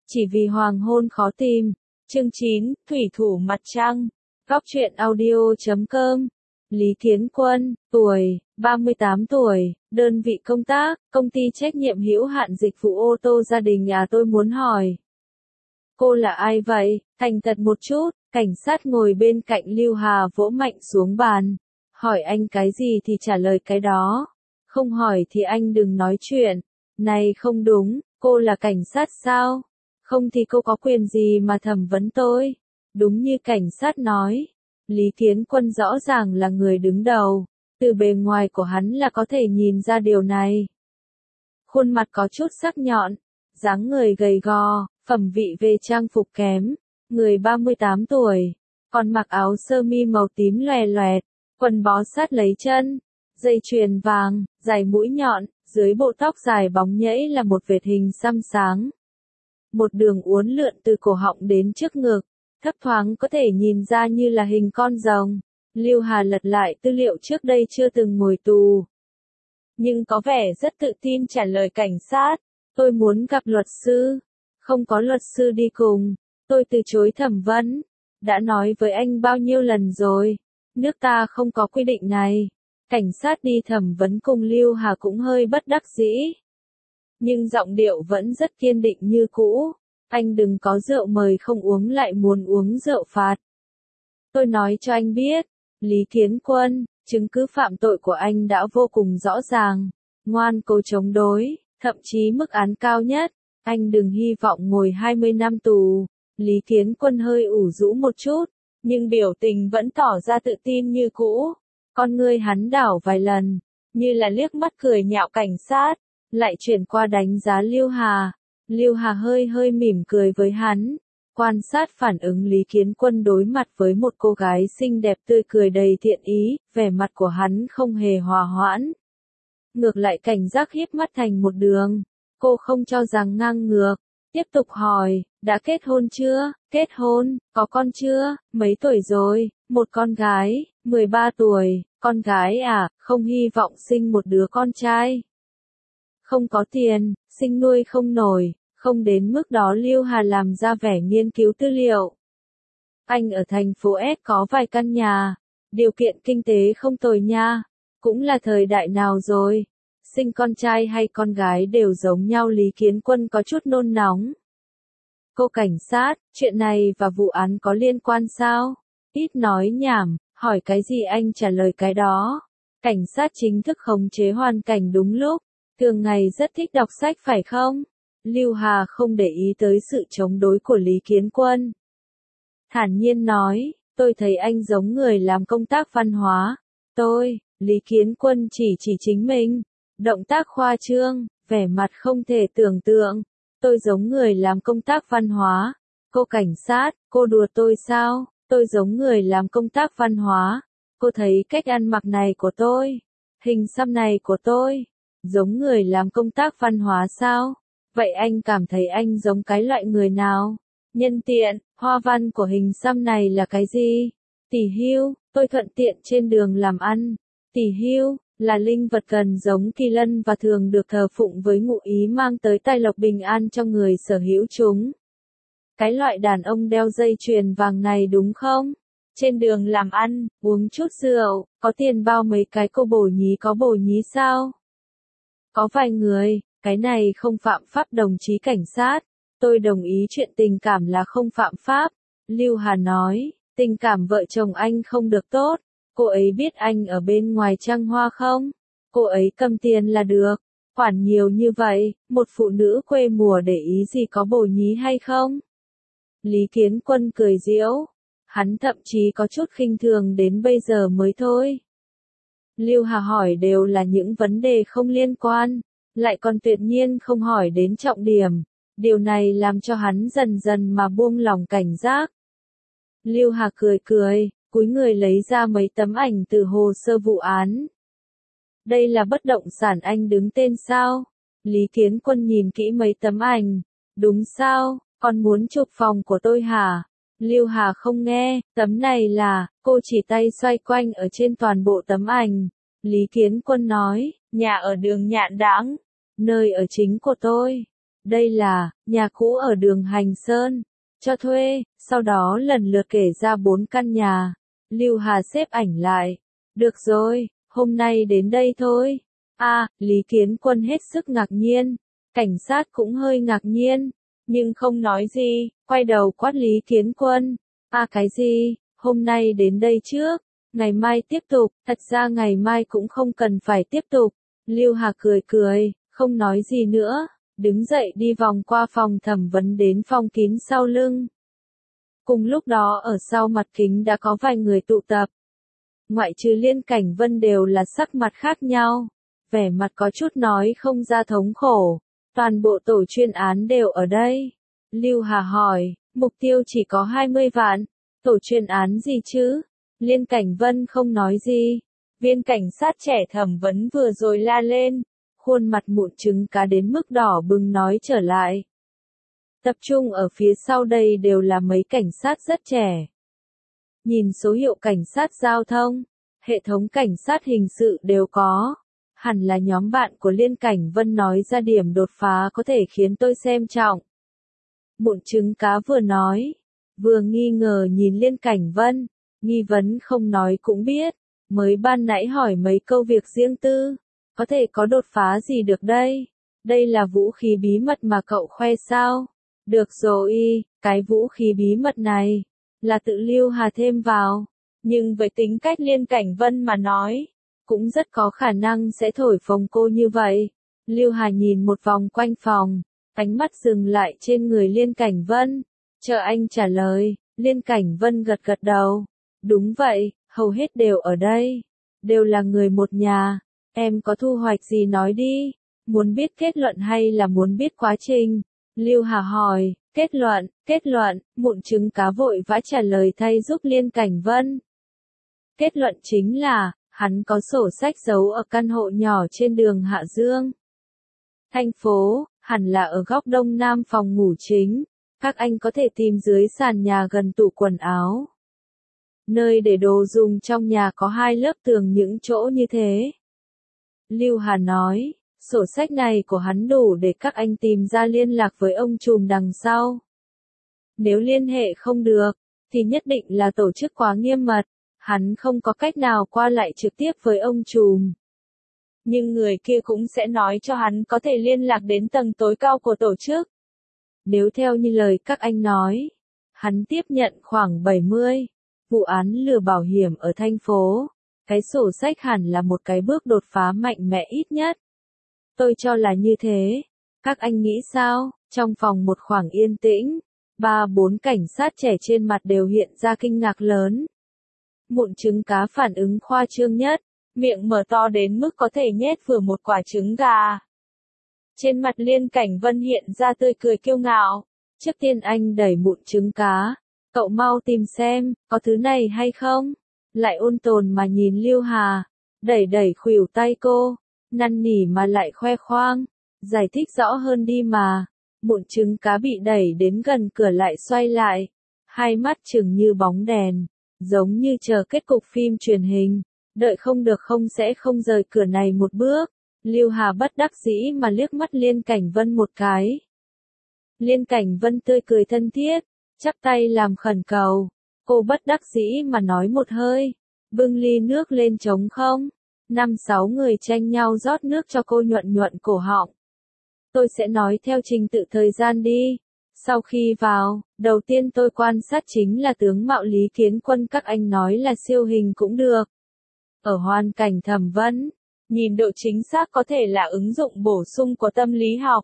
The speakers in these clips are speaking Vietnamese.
Chỉ vì hoàng hôn khó tìm. Chương 9, Thủy thủ mặt trăng. Góc truyện audio.com. Lý Kiến Quân, tuổi, 38 tuổi, đơn vị công tác, công ty trách nhiệm hữu hạn dịch vụ ô tô gia đình nhà tôi muốn hỏi. Cô là ai vậy? Thành thật một chút, cảnh sát ngồi bên cạnh Lưu Hà vỗ mạnh xuống bàn. Hỏi anh cái gì thì trả lời cái đó. Không hỏi thì anh đừng nói chuyện. Này không đúng, cô là cảnh sát sao? Không thì cô có quyền gì mà thẩm vấn tôi? Đúng như cảnh sát nói. Lý Kiến Quân rõ ràng là người đứng đầu. Từ bề ngoài của hắn là có thể nhìn ra điều này. Khuôn mặt có chút sắc nhọn, dáng người gầy gò, phẩm vị về trang phục kém. Người 38 tuổi, còn mặc áo sơ mi màu tím loè loẹt, quần bó sát lấy chân, dây chuyền vàng, dài mũi nhọn, dưới bộ tóc dài bóng nhẫy là một vệt hình xăm sáng. Một đường uốn lượn từ cổ họng đến trước ngực, thấp thoáng có thể nhìn ra như là hình con rồng. Lưu Hà lật lại tư liệu trước đây chưa từng ngồi tù. Nhưng có vẻ rất tự tin trả lời cảnh sát. Tôi muốn gặp luật sư. Không có luật sư đi cùng. Tôi từ chối thẩm vấn. Đã nói với anh bao nhiêu lần rồi. Nước ta không có quy định này. Cảnh sát đi thẩm vấn cùng Lưu Hà cũng hơi bất đắc dĩ. Nhưng giọng điệu vẫn rất kiên định như cũ. Anh đừng có rượu mời không uống lại muốn uống rượu phạt. Tôi nói cho anh biết, Lý Kiến Quân, chứng cứ phạm tội của anh đã vô cùng rõ ràng. Ngoan cố chống đối, thậm chí mức án cao nhất. Anh đừng hy vọng ngồi 20 năm tù. Lý Kiến Quân hơi ủ rũ một chút, nhưng biểu tình vẫn tỏ ra tự tin như cũ. Con ngươi hắn đảo vài lần, như là liếc mắt cười nhạo cảnh sát, lại chuyển qua đánh giá Lưu Hà. Lưu Hà hơi mỉm cười với hắn, quan sát phản ứng Lý Kiến Quân đối mặt với một cô gái xinh đẹp tươi cười đầy thiện ý, vẻ mặt của hắn không hề hòa hoãn. Ngược lại cảnh giác híp mắt thành một đường, cô không cho rằng ngang ngược, tiếp tục hỏi, đã kết hôn chưa? Kết hôn, có con chưa? Mấy tuổi rồi? Một con gái, 13 tuổi, con gái à, không hy vọng sinh một đứa con trai. Không có tiền, sinh nuôi không nổi, không đến mức đó. Lưu Hà làm ra vẻ nghiên cứu tư liệu. Anh ở thành phố S có vài căn nhà, điều kiện kinh tế không tồi nha, cũng là thời đại nào rồi, sinh con trai hay con gái đều giống nhau. Lý Kiến Quân có chút nôn nóng. Cô cảnh sát, chuyện này và vụ án có liên quan sao? Ít nói nhảm, hỏi cái gì anh trả lời cái đó. Cảnh sát chính thức khống chế hoàn cảnh đúng lúc. Thường ngày rất thích đọc sách phải không? Lưu Hà không để ý tới sự chống đối của Lý Kiến Quân. Thản nhiên nói, tôi thấy anh giống người làm công tác văn hóa. Lý Kiến Quân chỉ chính mình. Động tác khoa trương, vẻ mặt không thể tưởng tượng. Tôi giống người làm công tác văn hóa. Cô cảnh sát, cô đùa tôi sao? Tôi giống người làm công tác văn hóa. Cô thấy cách ăn mặc này của tôi, hình xăm này của tôi, giống người làm công tác văn hóa sao? Vậy anh cảm thấy anh giống cái loại người nào? Nhân tiện, hoa văn của hình xăm này là cái gì? Tỷ hưu, tôi thuận tiện trên đường làm ăn. Tỷ hưu là linh vật gần giống kỳ lân và thường được thờ phụng với ngụ ý mang tới tài lộc bình an cho người sở hữu chúng. Cái loại đàn ông đeo dây chuyền vàng này đúng không? Trên đường làm ăn, uống chút rượu, có tiền bao mấy cái. Cô bổ nhí có bổ nhí sao? Có vài người, cái này không phạm pháp. Đồng chí cảnh sát, tôi đồng ý chuyện tình cảm là không phạm pháp. Lưu Hà nói, tình cảm vợ chồng anh không được tốt. Cô ấy biết anh ở bên ngoài trăng hoa không? Cô ấy cầm tiền là được. Khoản nhiều như vậy, một phụ nữ quê mùa để ý gì có bổ nhí hay không? Lý Kiến Quân cười giễu. Hắn thậm chí có chút khinh thường đến bây giờ mới thôi. Lưu Hà hỏi đều là những vấn đề không liên quan, lại còn tuyệt nhiên không hỏi đến trọng điểm. Điều này làm cho hắn dần dần mà buông lỏng cảnh giác. Lưu Hà cười, cúi người lấy ra mấy tấm ảnh từ hồ sơ vụ án. Đây là bất động sản anh đứng tên sao? Lý Kiến Quân nhìn kỹ mấy tấm ảnh. Đúng sao, con muốn chụp phòng của tôi hả? Lưu Hà không nghe, tấm này là, cô chỉ tay xoay quanh ở trên toàn bộ tấm ảnh. Lý Kiến Quân nói, nhà ở đường Nhạn Đãng, nơi ở chính của tôi. Đây là nhà cũ ở đường Hành Sơn, cho thuê, sau đó lần lượt kể ra 4 căn nhà. Lưu Hà xếp ảnh lại. Được rồi, hôm nay đến đây thôi. Lý Kiến Quân hết sức ngạc nhiên. Cảnh sát cũng hơi ngạc nhiên, nhưng không nói gì, quay đầu quát Lý Kiến Quân. Cái gì, hôm nay đến đây trước, ngày mai tiếp tục, thật ra ngày mai cũng không cần phải tiếp tục. Lưu Hà cười cười, không nói gì nữa, đứng dậy đi vòng qua phòng thẩm vấn đến phòng kín sau lưng. Cùng lúc đó ở sau mặt kính đã có vài người tụ tập. Ngoại trừ Liên Cảnh Vân đều là sắc mặt khác nhau, vẻ mặt có chút nói không ra thống khổ. Toàn bộ tổ chuyên án đều ở đây. Lưu Hà hỏi, mục tiêu chỉ có 20 vạn. Tổ chuyên án gì chứ? Liên Cảnh Vân không nói gì. Viên cảnh sát trẻ thẩm vấn vừa rồi la lên. Khuôn mặt mụn trứng cá đến mức đỏ bừng nói trở lại. Tập trung ở phía sau đây đều là mấy cảnh sát rất trẻ. Nhìn số hiệu cảnh sát giao thông, hệ thống cảnh sát hình sự đều có. Hẳn là nhóm bạn của Liên Cảnh Vân nói ra điểm đột phá có thể khiến tôi xem trọng. Mụn trứng cá vừa nói, vừa nghi ngờ nhìn Liên Cảnh Vân, nghi vấn không nói cũng biết, mới ban nãy hỏi mấy câu việc riêng tư, có thể có đột phá gì được đây? Đây là vũ khí bí mật mà cậu khoe sao? Được rồi, cái vũ khí bí mật này, là tự Lưu Hà thêm vào, nhưng với tính cách Liên Cảnh Vân mà nói, cũng rất có khả năng sẽ thổi phồng cô như vậy. Lưu Hà nhìn một vòng quanh phòng, ánh mắt dừng lại trên người Liên Cảnh Vân. Chờ anh trả lời, Liên Cảnh Vân gật gật đầu. Đúng vậy, hầu hết đều ở đây. Đều là người một nhà. Em có thu hoạch gì nói đi. Muốn biết kết luận hay là muốn biết quá trình? Lưu Hà hỏi, kết luận, mụn trứng cá vội vã trả lời thay giúp Liên Cảnh Vân. Kết luận chính là, hắn có sổ sách giấu ở căn hộ nhỏ trên đường Hạ Dương. Thành phố, hẳn là ở góc đông nam phòng ngủ chính. Các anh có thể tìm dưới sàn nhà gần tủ quần áo. Nơi để đồ dùng trong nhà có 2 lớp tường những chỗ như thế. Lưu Hà nói, sổ sách này của hắn đủ để các anh tìm ra liên lạc với ông trùm đằng sau. Nếu liên hệ không được, thì nhất định là tổ chức quá nghiêm mật. Hắn không có cách nào qua lại trực tiếp với ông trùm. Nhưng người kia cũng sẽ nói cho hắn có thể liên lạc đến tầng tối cao của tổ chức. Nếu theo như lời các anh nói, hắn tiếp nhận khoảng 70 vụ án lừa bảo hiểm ở thành phố. Cái sổ sách hẳn là một cái bước đột phá mạnh mẽ ít nhất. Tôi cho là như thế. Các anh nghĩ sao? Trong phòng một khoảng yên tĩnh, 3-4 cảnh sát trẻ trên mặt đều hiện ra kinh ngạc lớn. Mụn trứng cá phản ứng khoa trương nhất, miệng mở to đến mức có thể nhét vừa một quả trứng gà. Trên mặt Liên Cảnh Vân hiện ra tươi cười kiêu ngạo. Trước tiên anh đẩy mụn trứng cá. Cậu mau tìm xem, có thứ này hay không? Lại ôn tồn mà nhìn Lưu Hà. Đẩy khuỷu tay cô. Năn nỉ mà lại khoe khoang. Giải thích rõ hơn đi mà. Mụn trứng cá bị đẩy đến gần cửa lại xoay lại. Hai mắt chừng như bóng đèn. Giống như chờ kết cục phim truyền hình. Đợi không được sẽ không rời cửa này một bước. Lưu Hà bất đắc dĩ mà liếc mắt Liên Cảnh Vân một cái. Liên Cảnh Vân tươi cười thân thiết, chắp tay làm khẩn cầu. Cô bất đắc dĩ mà nói một hơi, bưng ly nước lên trống không. 5-6 người tranh nhau rót nước cho cô nhuận cổ họng. Tôi sẽ nói theo trình tự thời gian đi. Sau khi vào, đầu tiên tôi quan sát chính là tướng mạo Lý Kiến Quân, các anh nói là siêu hình cũng được. Ở hoàn cảnh thẩm vấn, nhìn độ chính xác có thể là ứng dụng bổ sung của tâm lý học.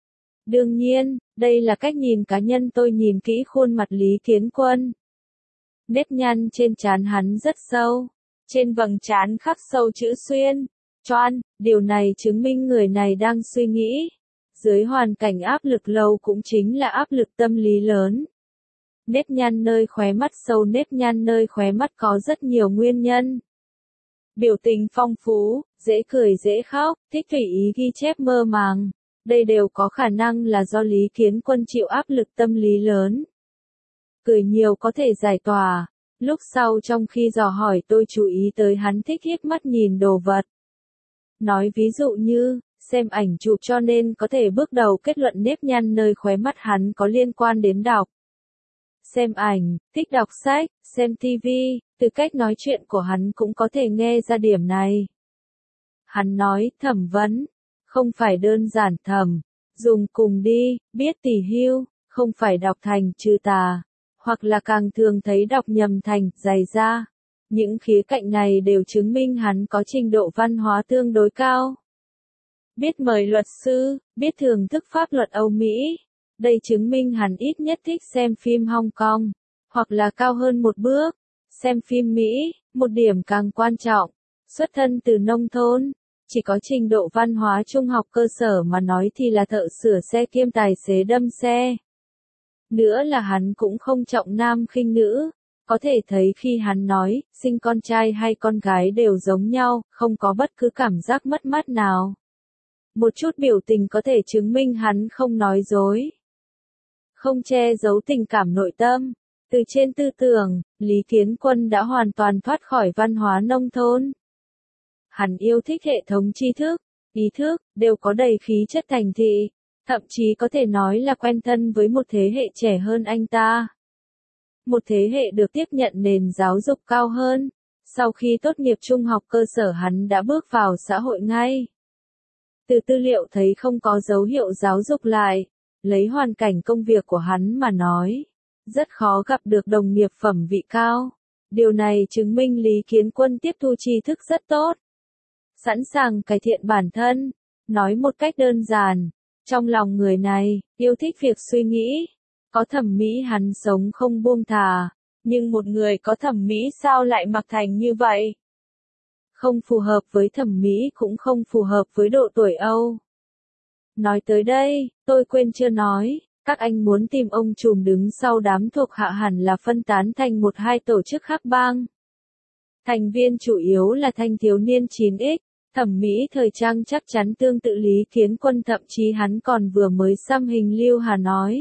Đương nhiên, đây là cách nhìn cá nhân tôi nhìn kỹ khuôn mặt Lý Kiến Quân. Nếp nhăn trên trán hắn rất sâu, trên vầng trán khắc sâu chữ xuyên, choan, điều này chứng minh người này đang suy nghĩ. Dưới hoàn cảnh áp lực lâu cũng chính là áp lực tâm lý lớn. Nếp nhăn nơi khóe mắt sâu, nếp nhăn nơi khóe mắt có rất nhiều nguyên nhân. Biểu tình phong phú, dễ cười dễ khóc, thích tùy ý ghi chép mơ màng. Đây đều có khả năng là do Lý Kiến Quân chịu áp lực tâm lý lớn. Cười nhiều có thể giải tỏa. Lúc sau trong khi dò hỏi tôi chú ý tới hắn thích hiếp mắt nhìn đồ vật. Nói ví dụ như, xem ảnh chụp cho nên có thể bước đầu kết luận nếp nhăn nơi khóe mắt hắn có liên quan đến đọc. Xem ảnh, thích đọc sách, xem TV, từ cách nói chuyện của hắn cũng có thể nghe ra điểm này. Hắn nói, thẩm vấn, không phải đơn giản thẩm, dùng cùng đi, biết tỉ hưu, không phải đọc thành trừ tà, hoặc là càng thường thấy đọc nhầm thành dày da. Những khía cạnh này đều chứng minh hắn có trình độ văn hóa tương đối cao. Biết mời luật sư, biết thưởng thức pháp luật Âu Mỹ. Đây chứng minh hắn ít nhất thích xem phim Hong Kong, hoặc là cao hơn một bước, xem phim Mỹ. Một điểm càng quan trọng, xuất thân từ nông thôn, chỉ có trình độ văn hóa trung học cơ sở mà nói thì là thợ sửa xe kiêm tài xế đâm xe. Nữa là hắn cũng không trọng nam khinh nữ, có thể thấy khi hắn nói, sinh con trai hay con gái đều giống nhau, không có bất cứ cảm giác mất mát nào. Một chút biểu tình có thể chứng minh hắn không nói dối, không che giấu tình cảm nội tâm. Từ trên tư tưởng, Lý Kiến Quân đã hoàn toàn thoát khỏi văn hóa nông thôn. Hắn yêu thích hệ thống tri thức, ý thức, đều có đầy khí chất thành thị, thậm chí có thể nói là quen thân với một thế hệ trẻ hơn anh ta. Một thế hệ được tiếp nhận nền giáo dục cao hơn, sau khi tốt nghiệp trung học cơ sở hắn đã bước vào xã hội ngay. Từ tư liệu thấy không có dấu hiệu giáo dục lại, lấy hoàn cảnh công việc của hắn mà nói, rất khó gặp được đồng nghiệp phẩm vị cao. Điều này chứng minh Lý Kiến Quân tiếp thu tri thức rất tốt, sẵn sàng cải thiện bản thân. Nói một cách đơn giản, trong lòng người này, yêu thích việc suy nghĩ, có thẩm mỹ hắn sống không buông thà, nhưng một người có thẩm mỹ sao lại mặc thành như vậy? Không phù hợp với thẩm mỹ cũng không phù hợp với độ tuổi Âu. Nói tới đây, tôi quên chưa nói, các anh muốn tìm ông trùm đứng sau đám thuộc hạ hẳn là phân tán thành một hai tổ chức khác bang. Thành viên chủ yếu là thanh thiếu niên 9X, thẩm mỹ thời trang chắc chắn tương tự Lý Kiến Quân, thậm chí hắn còn vừa mới xăm hình Lưu Hà nói.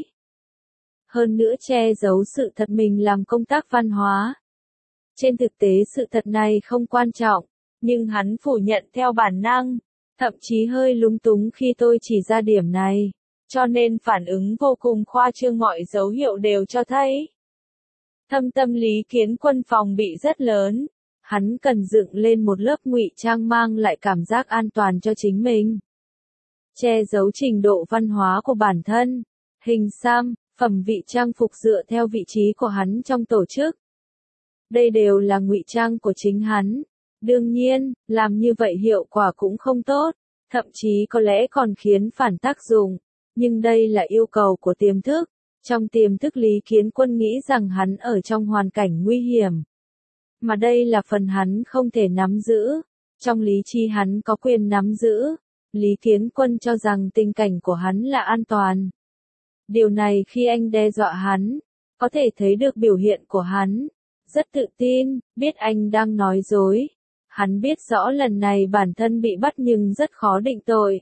Hơn nữa che giấu sự thật mình làm công tác văn hóa. Trên thực tế sự thật này không quan trọng, nhưng hắn phủ nhận theo bản năng, thậm chí hơi lúng túng khi tôi chỉ ra điểm này, cho nên phản ứng vô cùng khoa trương, mọi dấu hiệu đều cho thấy. Thâm tâm Lý Kiến Quân phòng bị rất lớn, hắn cần dựng lên một lớp ngụy trang mang lại cảm giác an toàn cho chính mình. Che giấu trình độ văn hóa của bản thân, hình xăm, phẩm vị trang phục dựa theo vị trí của hắn trong tổ chức. Đây đều là ngụy trang của chính hắn. Đương nhiên, làm như vậy hiệu quả cũng không tốt, thậm chí có lẽ còn khiến phản tác dụng. Nhưng đây là yêu cầu của tiềm thức. Trong tiềm thức Lý Kiến Quân nghĩ rằng hắn ở trong hoàn cảnh nguy hiểm. Mà đây là phần hắn không thể nắm giữ. Trong lý trí hắn có quyền nắm giữ. Lý Kiến Quân cho rằng tình cảnh của hắn là an toàn. Điều này khi anh đe dọa hắn, có thể thấy được biểu hiện của hắn. Rất tự tin, biết anh đang nói dối. Hắn biết rõ lần này bản thân bị bắt nhưng rất khó định tội.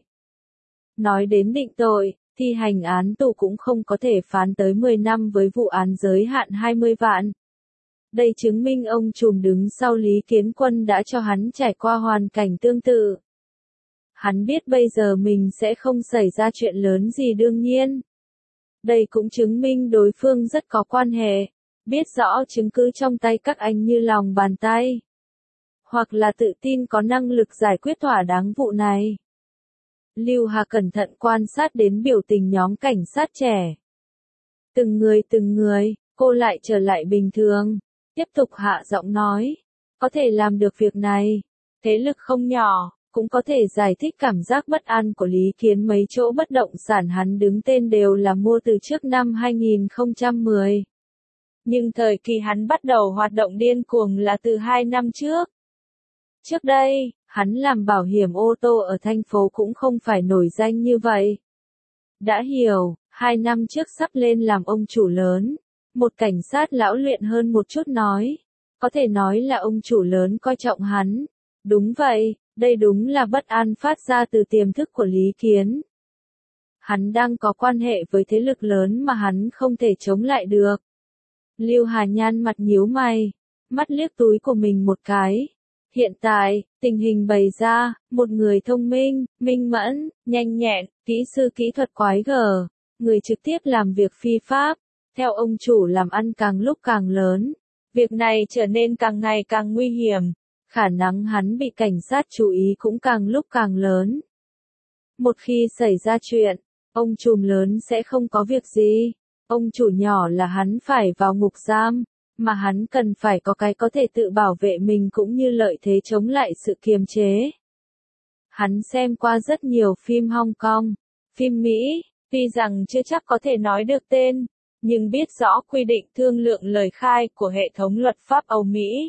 Nói đến định tội, thi hành án tù cũng không có thể phán tới 10 năm với vụ án giới hạn 20 vạn. Đây chứng minh ông trùm đứng sau Lý Kiến Quân đã cho hắn trải qua hoàn cảnh tương tự. Hắn biết bây giờ mình sẽ không xảy ra chuyện lớn gì đương nhiên. Đây cũng chứng minh đối phương rất có quan hệ, biết rõ chứng cứ trong tay các anh như lòng bàn tay. Hoặc là tự tin có năng lực giải quyết thỏa đáng vụ này. Lưu Hà cẩn thận quan sát đến biểu tình nhóm cảnh sát trẻ. Từng người, cô lại trở lại bình thường, tiếp tục hạ giọng nói. Có thể làm được việc này, thế lực không nhỏ, cũng có thể giải thích cảm giác bất an của Lý Kiến. Mấy chỗ bất động sản hắn đứng tên đều là mua từ trước năm 2010. Nhưng thời kỳ hắn bắt đầu hoạt động điên cuồng là từ 2 năm trước. Trước đây, hắn làm bảo hiểm ô tô ở thành phố cũng không phải nổi danh như vậy. Đã hiểu, 2 năm trước sắp lên làm ông chủ lớn. Một cảnh sát lão luyện hơn một chút nói. Có thể nói là ông chủ lớn coi trọng hắn. Đúng vậy, đây đúng là bất an phát ra từ tiềm thức của Lý Kiến. Hắn đang có quan hệ với thế lực lớn mà hắn không thể chống lại được. Lưu Hà nhăn mặt nhíu mày, mắt liếc túi của mình một cái. Hiện tại, Tình hình bày ra, một người thông minh, minh mẫn, nhanh nhẹn, kỹ sư kỹ thuật quái gở, người trực tiếp làm việc phi pháp, theo ông chủ làm ăn càng lúc càng lớn. Việc này trở nên càng ngày càng nguy hiểm, khả năng hắn bị cảnh sát chú ý cũng càng lúc càng lớn. Một khi xảy ra chuyện, ông trùm lớn sẽ không có việc gì, ông chủ nhỏ là hắn phải vào ngục giam, mà hắn cần phải có cái có thể tự bảo vệ mình cũng như lợi thế chống lại sự kiềm chế. Hắn xem qua rất nhiều phim Hong Kong, phim Mỹ, tuy rằng chưa chắc có thể nói được tên, nhưng biết rõ quy định thương lượng lời khai của hệ thống luật pháp Âu Mỹ.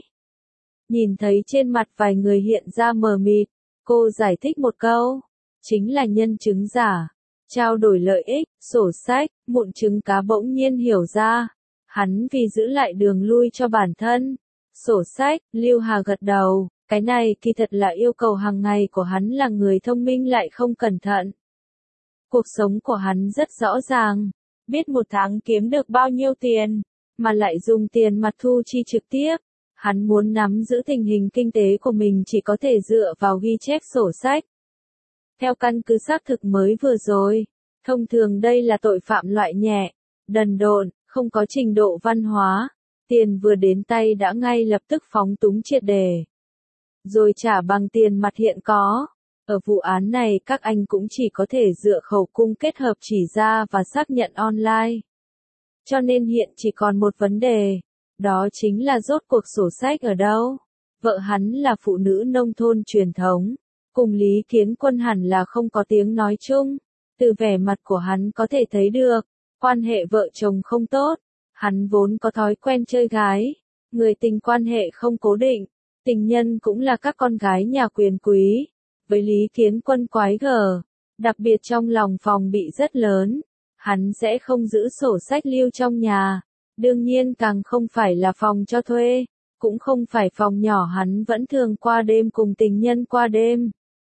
Nhìn thấy trên mặt vài người hiện ra mờ mịt, cô giải thích một câu, chính là nhân chứng giả, trao đổi lợi ích, sổ sách, mụn trứng cá bỗng nhiên hiểu ra. Hắn vì giữ lại đường lui cho bản thân. Sổ sách, Lưu Hà gật đầu, cái này kỳ thật là yêu cầu hàng ngày của hắn là người thông minh lại không cẩn thận. Cuộc sống của hắn rất rõ ràng, biết một tháng kiếm được bao nhiêu tiền, mà lại dùng tiền mặt thu chi trực tiếp. Hắn muốn nắm giữ tình hình kinh tế của mình chỉ có thể dựa vào ghi chép sổ sách. Theo căn cứ xác thực mới vừa rồi, thông thường đây là tội phạm loại nhẹ, đần độn, không có trình độ văn hóa, tiền vừa đến tay đã ngay lập tức phóng túng triệt để. Rồi trả bằng tiền mặt hiện có. Ở vụ án này các anh cũng chỉ có thể dựa khẩu cung kết hợp chỉ ra và xác nhận online. Cho nên hiện chỉ còn một vấn đề, đó chính là rốt cuộc sổ sách ở đâu. Vợ hắn là phụ nữ nông thôn truyền thống, cùng Lý Kiến Quân hẳn là không có tiếng nói chung. Từ vẻ mặt của hắn có thể thấy được, quan hệ vợ chồng không tốt, hắn vốn có thói quen chơi gái, người tình quan hệ không cố định, tình nhân cũng là các con gái nhà quyền quý. Với Lý Kiến Quân quái gở, đặc biệt trong lòng phòng bị rất lớn, hắn sẽ không giữ sổ sách lưu trong nhà, đương nhiên càng không phải là phòng cho thuê, cũng không phải phòng nhỏ hắn vẫn thường qua đêm cùng tình nhân qua đêm.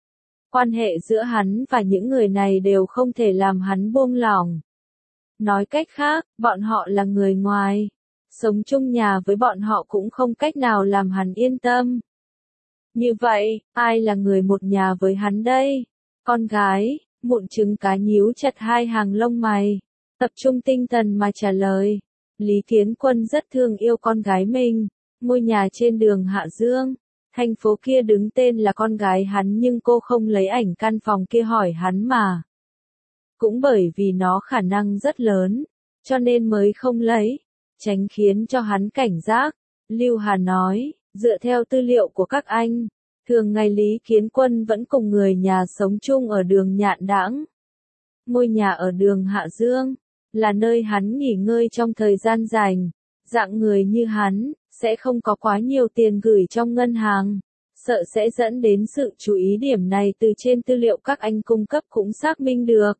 Quan hệ giữa hắn và những người này đều không thể làm hắn buông lỏng. Nói cách khác, bọn họ là người ngoài, sống chung nhà với bọn họ cũng không cách nào làm hắn yên tâm. Như vậy, ai là người một nhà với hắn đây? Con gái, mụn trứng cá nhíu chặt hai hàng lông mày, tập trung tinh thần mà trả lời. Lý Kiến Quân rất thương yêu con gái mình, ngôi nhà trên đường Hạ Dương, thành phố kia đứng tên là con gái hắn nhưng cô không lấy ảnh căn phòng kia hỏi hắn mà. Cũng bởi vì nó khả năng rất lớn, cho nên mới không lấy, tránh khiến cho hắn cảnh giác. Lưu Hà nói, dựa theo tư liệu của các anh, thường ngày Lý Kiến Quân vẫn cùng người nhà sống chung ở đường Nhạn Đãng. Ngôi nhà ở đường Hạ Dương, là nơi hắn nghỉ ngơi trong thời gian rảnh. Dạng người như hắn, sẽ không có quá nhiều tiền gửi trong ngân hàng, sợ sẽ dẫn đến sự chú ý điểm này từ trên tư liệu các anh cung cấp cũng xác minh được.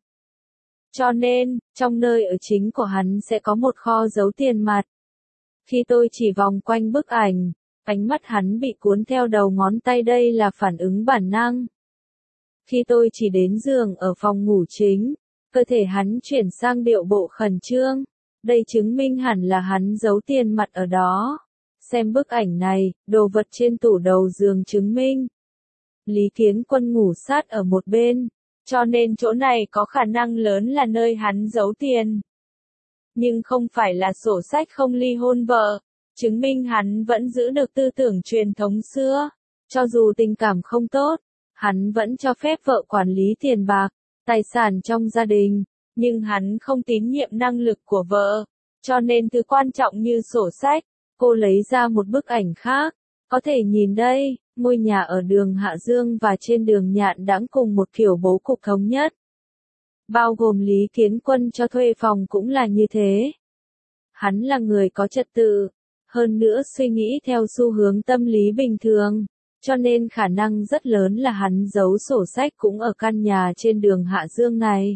Cho nên, trong nơi ở chính của hắn sẽ có một kho giấu tiền mặt. Khi tôi chỉ vòng quanh bức ảnh, ánh mắt hắn bị cuốn theo đầu ngón tay, đây là phản ứng bản năng. Khi tôi chỉ đến giường ở phòng ngủ chính, cơ thể hắn chuyển sang điệu bộ khẩn trương. Đây chứng minh hẳn là hắn giấu tiền mặt ở đó. Xem bức ảnh này, đồ vật trên tủ đầu giường chứng minh. Lý Kiến Quân ngủ sát ở một bên, cho nên chỗ này có khả năng lớn là nơi hắn giấu tiền. Nhưng không phải là sổ sách không ly hôn vợ, chứng minh hắn vẫn giữ được tư tưởng truyền thống xưa. Cho dù tình cảm không tốt, hắn vẫn cho phép vợ quản lý tiền bạc, tài sản trong gia đình, nhưng hắn không tín nhiệm năng lực của vợ. Cho nên thứ quan trọng như sổ sách, cô lấy ra một bức ảnh khác, có thể nhìn đây, ngôi nhà ở đường Hạ Dương và trên đường Nhạn Đãng cùng một kiểu bố cục thống nhất. Bao gồm Lý Kiến Quân cho thuê phòng cũng là như thế. Hắn là người có trật tự, hơn nữa suy nghĩ theo xu hướng tâm lý bình thường, cho nên khả năng rất lớn là hắn giấu sổ sách cũng ở căn nhà trên đường Hạ Dương này.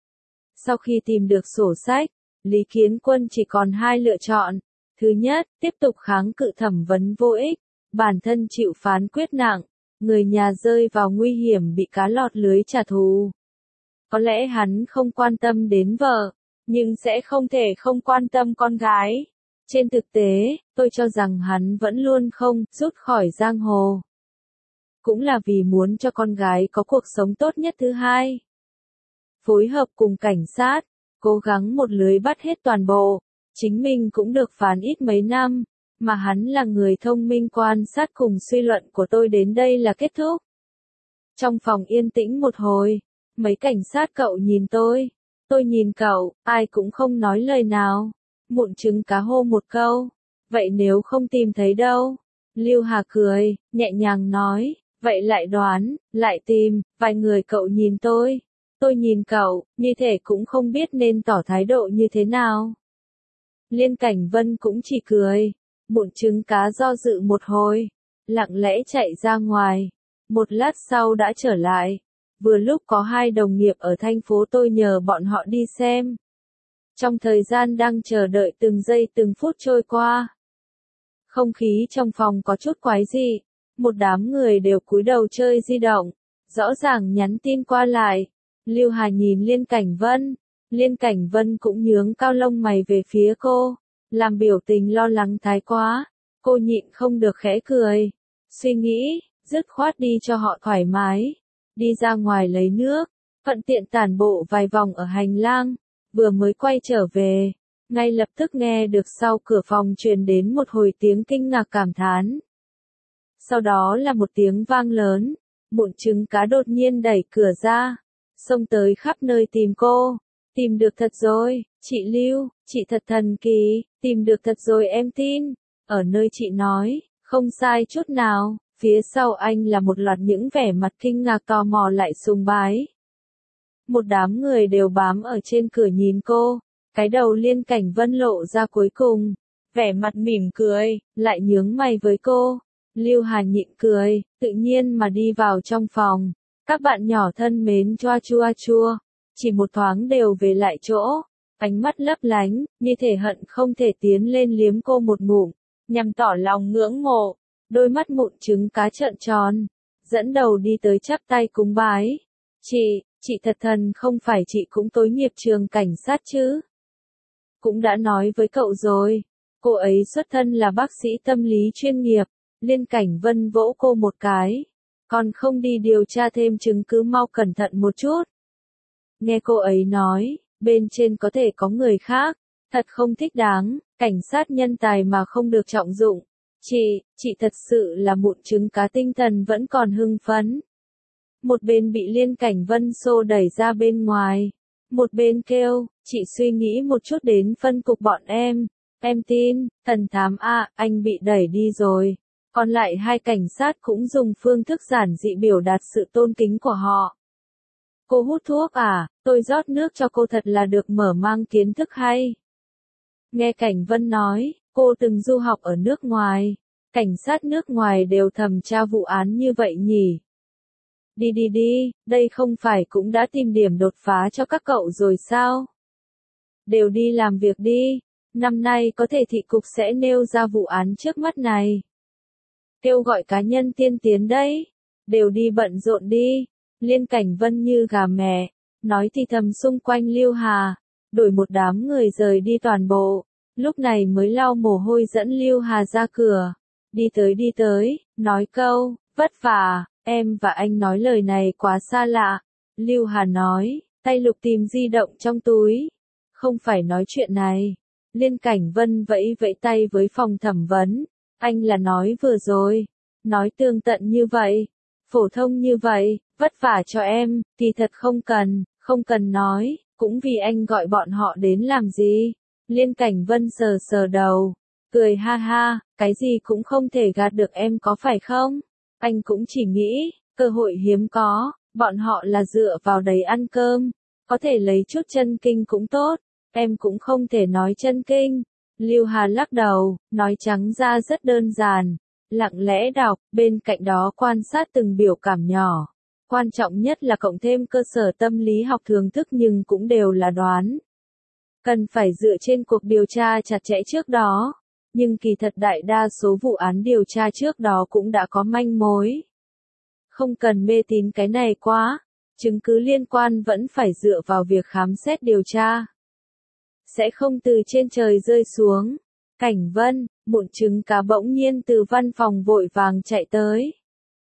Sau khi tìm được sổ sách, Lý Kiến Quân chỉ còn hai lựa chọn. Thứ nhất, tiếp tục kháng cự thẩm vấn vô ích, bản thân chịu phán quyết nặng, người nhà rơi vào nguy hiểm bị cá lọt lưới trả thù. Có lẽ hắn không quan tâm đến vợ, nhưng sẽ không thể không quan tâm con gái. Trên thực tế, tôi cho rằng hắn vẫn luôn không rút khỏi giang hồ. cũng là vì muốn cho con gái có cuộc sống tốt nhất. Thứ hai, phối hợp cùng cảnh sát, cố gắng một lưới bắt hết toàn bộ. Chính mình cũng được phán ít mấy năm, mà hắn là người thông minh quan sát cùng suy luận của tôi đến đây là kết thúc. Trong phòng yên tĩnh một hồi, mấy cảnh sát cậu nhìn tôi nhìn cậu, ai cũng không nói lời nào. Mụn trứng cá hô một câu, vậy nếu không tìm thấy đâu? Lưu Hà cười, nhẹ nhàng nói, vậy lại đoán, lại tìm. Vài người cậu nhìn tôi nhìn cậu, như thể cũng không biết nên tỏ thái độ như thế nào. Liên Cảnh Vân cũng chỉ cười. Mụn trứng cá do dự một hồi, lặng lẽ chạy ra ngoài. Một lát sau đã trở lại. Vừa lúc có hai đồng nghiệp ở thành phố tôi nhờ bọn họ đi xem. Trong thời gian đang chờ đợi từng giây từng phút trôi qua, không khí trong phòng có chút quái dị. Một đám người đều cúi đầu chơi di động, rõ ràng nhắn tin qua lại. Lưu Hà nhìn Liên Cảnh Vân. Liên Cảnh Vân cũng nhướng cao lông mày về phía cô, làm biểu tình lo lắng thái quá. Cô nhịn không được khẽ cười, suy nghĩ, dứt khoát đi cho họ thoải mái. Đi ra ngoài lấy nước, thuận tiện tản bộ vài vòng ở hành lang. Vừa mới quay trở về, ngay lập tức nghe được sau cửa phòng truyền đến một hồi tiếng kinh ngạc cảm thán. Sau đó là một tiếng vang lớn. Mụn trứng cá đột nhiên đẩy cửa ra, xông tới khắp nơi tìm cô. Tìm được thật rồi, chị Lưu, chị thật thần kỳ, tìm được thật rồi em tin. Ở nơi chị nói, không sai chút nào. Phía sau anh là một loạt những vẻ mặt kinh ngạc, tò mò lại sùng bái. Một đám người đều bám ở trên cửa nhìn cô. Cái đầu Liên Cảnh Vân lộ ra cuối cùng, vẻ mặt mỉm cười, lại nhướng mày với cô. Lưu Hà nhịn cười, tự nhiên mà đi vào trong phòng. Các bạn nhỏ thân mến choa chua chua, chỉ một thoáng đều về lại chỗ, ánh mắt lấp lánh, như thể hận không thể tiến lên liếm cô một ngụm, nhằm tỏ lòng ngưỡng mộ. Đôi mắt mụn trứng cá trợn tròn, dẫn đầu đi tới chắp tay cúng bái. Chị thật thần, không phải chị cũng tối nghiệp trường cảnh sát chứ? Cũng đã nói với cậu rồi, cô ấy xuất thân là bác sĩ tâm lý chuyên nghiệp. Liên Cảnh Vân vỗ cô một cái. Còn không đi điều tra thêm chứng cứ, mau cẩn thận một chút. Nghe cô ấy nói, bên trên có thể có người khác, thật không thích đáng, cảnh sát nhân tài mà không được trọng dụng. Chị thật sự là mụn trứng cá tinh thần vẫn còn hưng phấn. Một bên bị Liên Cảnh Vân xô đẩy ra bên ngoài, một bên kêu, chị suy nghĩ một chút đến phân cục bọn em tin, thần thám a, anh bị đẩy đi rồi. Còn lại hai cảnh sát cũng dùng phương thức giản dị biểu đạt sự tôn kính của họ. Cô hút thuốc à? Tôi rót nước cho cô, thật là được mở mang kiến thức hay. Nghe Cảnh Vân nói, cô từng du học ở nước ngoài. Cảnh sát nước ngoài đều thẩm tra vụ án như vậy nhỉ? Đi, đây không phải cũng đã tìm điểm đột phá cho các cậu rồi sao? Đều đi làm việc đi. Năm nay có thể thị cục sẽ nêu ra vụ án trước mắt này. Kêu gọi cá nhân tiên tiến đấy. Đều đi bận rộn đi. Liên Cảnh Vân như gà mẹ, nói thì thầm xung quanh Lưu Hà, đổi một đám người rời đi toàn bộ. Lúc này mới lau mồ hôi dẫn Lưu Hà ra cửa. Đi tới, nói câu, vất vả, em và anh nói lời này quá xa lạ. Lưu Hà nói, tay lục tìm di động trong túi. Không phải nói chuyện này. Liên Cảnh Vân vẫy tay với phòng thẩm vấn. Anh là nói vừa rồi. Nói tường tận như vậy. Phổ thông như vậy, vất vả cho em, thì thật không cần nói, cũng vì anh gọi bọn họ đến làm gì. Liên Cảnh Vân sờ đầu, cười ha ha, cái gì cũng không thể gạt được em có phải không? Anh cũng chỉ nghĩ, cơ hội hiếm có, bọn họ là dựa vào đấy ăn cơm, có thể lấy chút chân kinh cũng tốt, em cũng không thể nói chân kinh. Lưu Hà lắc đầu, nói trắng ra rất đơn giản. Lặng lẽ đọc, bên cạnh đó quan sát từng biểu cảm nhỏ. Quan trọng nhất là cộng thêm cơ sở tâm lý học thường thức, nhưng cũng đều là đoán. Cần phải dựa trên cuộc điều tra chặt chẽ trước đó. Nhưng kỳ thật đại đa số vụ án điều tra trước đó cũng đã có manh mối. Không cần mê tín cái này quá. Chứng cứ liên quan vẫn phải dựa vào việc khám xét điều tra. Sẽ không từ trên trời rơi xuống. Cảnh Vân, mụn trứng cá bỗng nhiên từ văn phòng vội vàng chạy tới.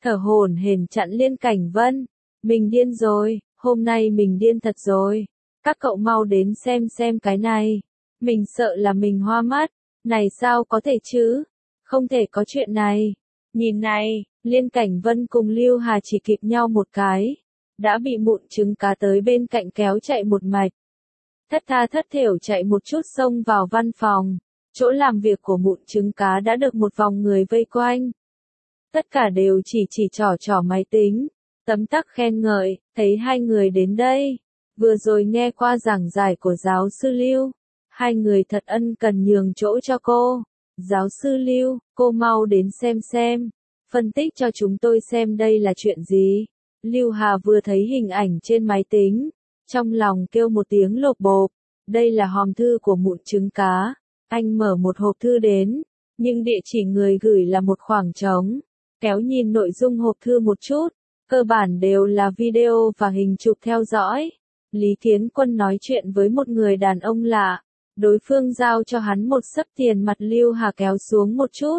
thở hổn hển chặn Liên Cảnh Vân. Mình điên rồi, hôm nay mình điên thật rồi. Các cậu mau đến xem cái này. Mình sợ là mình hoa mắt. Này sao có thể chứ? Không thể có chuyện này. Nhìn này, Liên Cảnh Vân cùng Lưu Hà chỉ kịp nhau một cái. Đã bị mụn trứng cá tới bên cạnh kéo chạy một mạch. Thất tha thất thểu chạy một chút xông vào văn phòng. Chỗ làm việc của mụn trứng cá đã được một vòng người vây quanh. Tất cả đều chỉ trỏ máy tính. Tấm tắc khen ngợi, thấy hai người đến đây. Vừa rồi nghe qua giảng giải của giáo sư Lưu. Hai người thật ân cần nhường chỗ cho cô. Giáo sư Lưu, cô mau đến xem. Phân tích cho chúng tôi xem đây là chuyện gì. Lưu Hà vừa thấy hình ảnh trên máy tính. Trong lòng kêu một tiếng lộp bộp. Đây là hòm thư của mụn trứng cá. Anh mở một hộp thư đến. Nhưng địa chỉ người gửi là một khoảng trống. Kéo nhìn nội dung hộp thư một chút. Cơ bản đều là video và hình chụp theo dõi. Lý Kiến Quân nói chuyện với một người đàn ông lạ. Đối phương giao cho hắn một xấp tiền mặt. Lưu Hà kéo xuống một chút.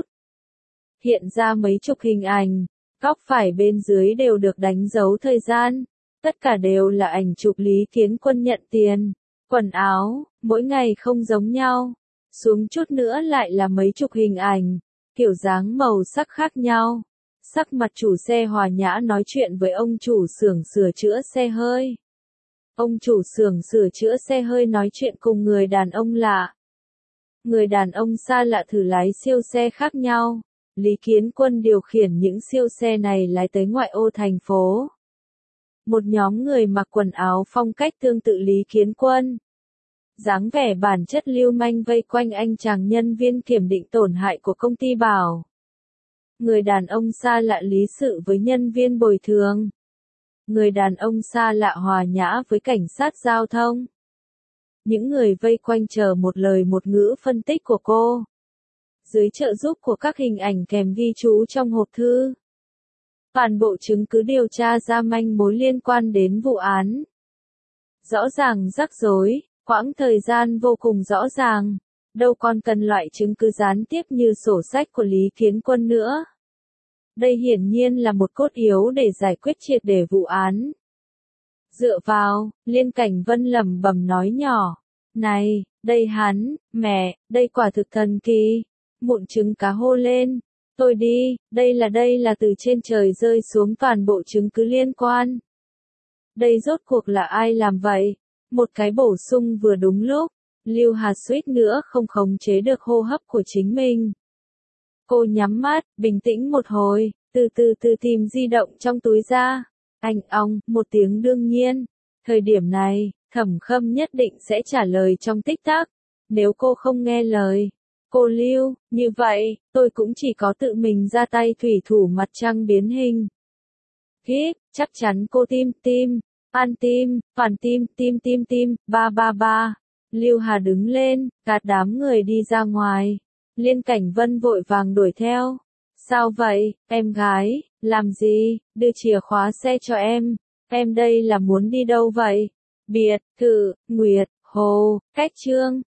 Hiện ra mấy chục hình ảnh. Góc phải bên dưới đều được đánh dấu thời gian. Tất cả đều là ảnh chụp Lý Kiến Quân nhận tiền. Quần áo, mỗi ngày không giống nhau. Xuống chút nữa lại là mấy chục hình ảnh. Kiểu dáng màu sắc khác nhau. Sắc mặt chủ xe hòa nhã nói chuyện với ông chủ xưởng sửa chữa xe hơi. Ông chủ xưởng sửa chữa xe hơi nói chuyện cùng người đàn ông lạ. Người đàn ông xa lạ thử lái siêu xe khác nhau. Lý Kiến Quân điều khiển những siêu xe này lái tới ngoại ô thành phố. Một nhóm người mặc quần áo phong cách tương tự Lý Kiến Quân. Dáng vẻ bản chất lưu manh vây quanh anh chàng nhân viên kiểm định tổn hại của công ty Bảo. Người đàn ông xa lạ lý sự với nhân viên bồi thường. Người đàn ông xa lạ hòa nhã với cảnh sát giao thông. Những người vây quanh chờ một lời một ngữ phân tích của cô. Dưới trợ giúp của các hình ảnh kèm ghi chú trong hộp thư. Toàn bộ chứng cứ điều tra ra manh mối liên quan đến vụ án. Rõ ràng rắc rối, quãng thời gian vô cùng rõ ràng. Đâu còn cần loại chứng cứ gián tiếp như sổ sách của Lý Kiến Quân nữa. Đây hiển nhiên là một cốt yếu để giải quyết triệt để vụ án. Dựa vào, Liên Cảnh Vân lẩm bẩm nói nhỏ. Này, đây hắn, mẹ, đây quả thực thần kỳ. Mụn trứng cá hô lên. Tôi đi, đây là từ trên trời rơi xuống toàn bộ chứng cứ liên quan. Đây rốt cuộc là ai làm vậy? Một cái bổ sung vừa đúng lúc. Lưu Hà suýt nữa không khống chế được hô hấp của chính mình. Cô nhắm mắt, bình tĩnh một hồi, từ từ tìm di động trong túi ra. Anh ong, một tiếng đương nhiên. Thời điểm này, Thẩm Khâm nhất định sẽ trả lời trong tích tắc. Nếu cô không nghe lời, cô Lưu, như vậy, tôi cũng chỉ có tự mình ra tay thủy thủ mặt trăng biến hình. Kíp, chắc chắn cô tim, an tim, toàn tim, 333. Lưu Hà đứng lên, gạt đám người đi ra ngoài. Liên Cảnh Vân vội vàng đuổi theo. Sao vậy, em gái, làm gì, đưa chìa khóa xe cho em đây là muốn đi đâu vậy? Biệt thự, Nguyệt, Hồ, Cách Trương.